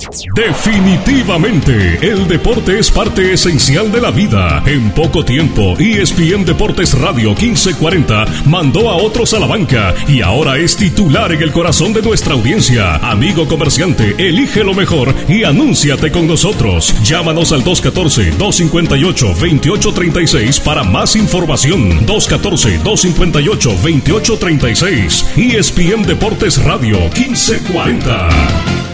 Definitivamente, el deporte es parte esencial de la vida. En poco tiempo, ESPN Deportes Radio 1540 mandó a otros a la banca y ahora es titular en el corazón de nuestra audiencia. Amigo comerciante, elige lo mejor y anúnciate con nosotros. Llámanos al 214-258-2836 para más información. 214-258-2836. ESPN Deportes Radio 1540.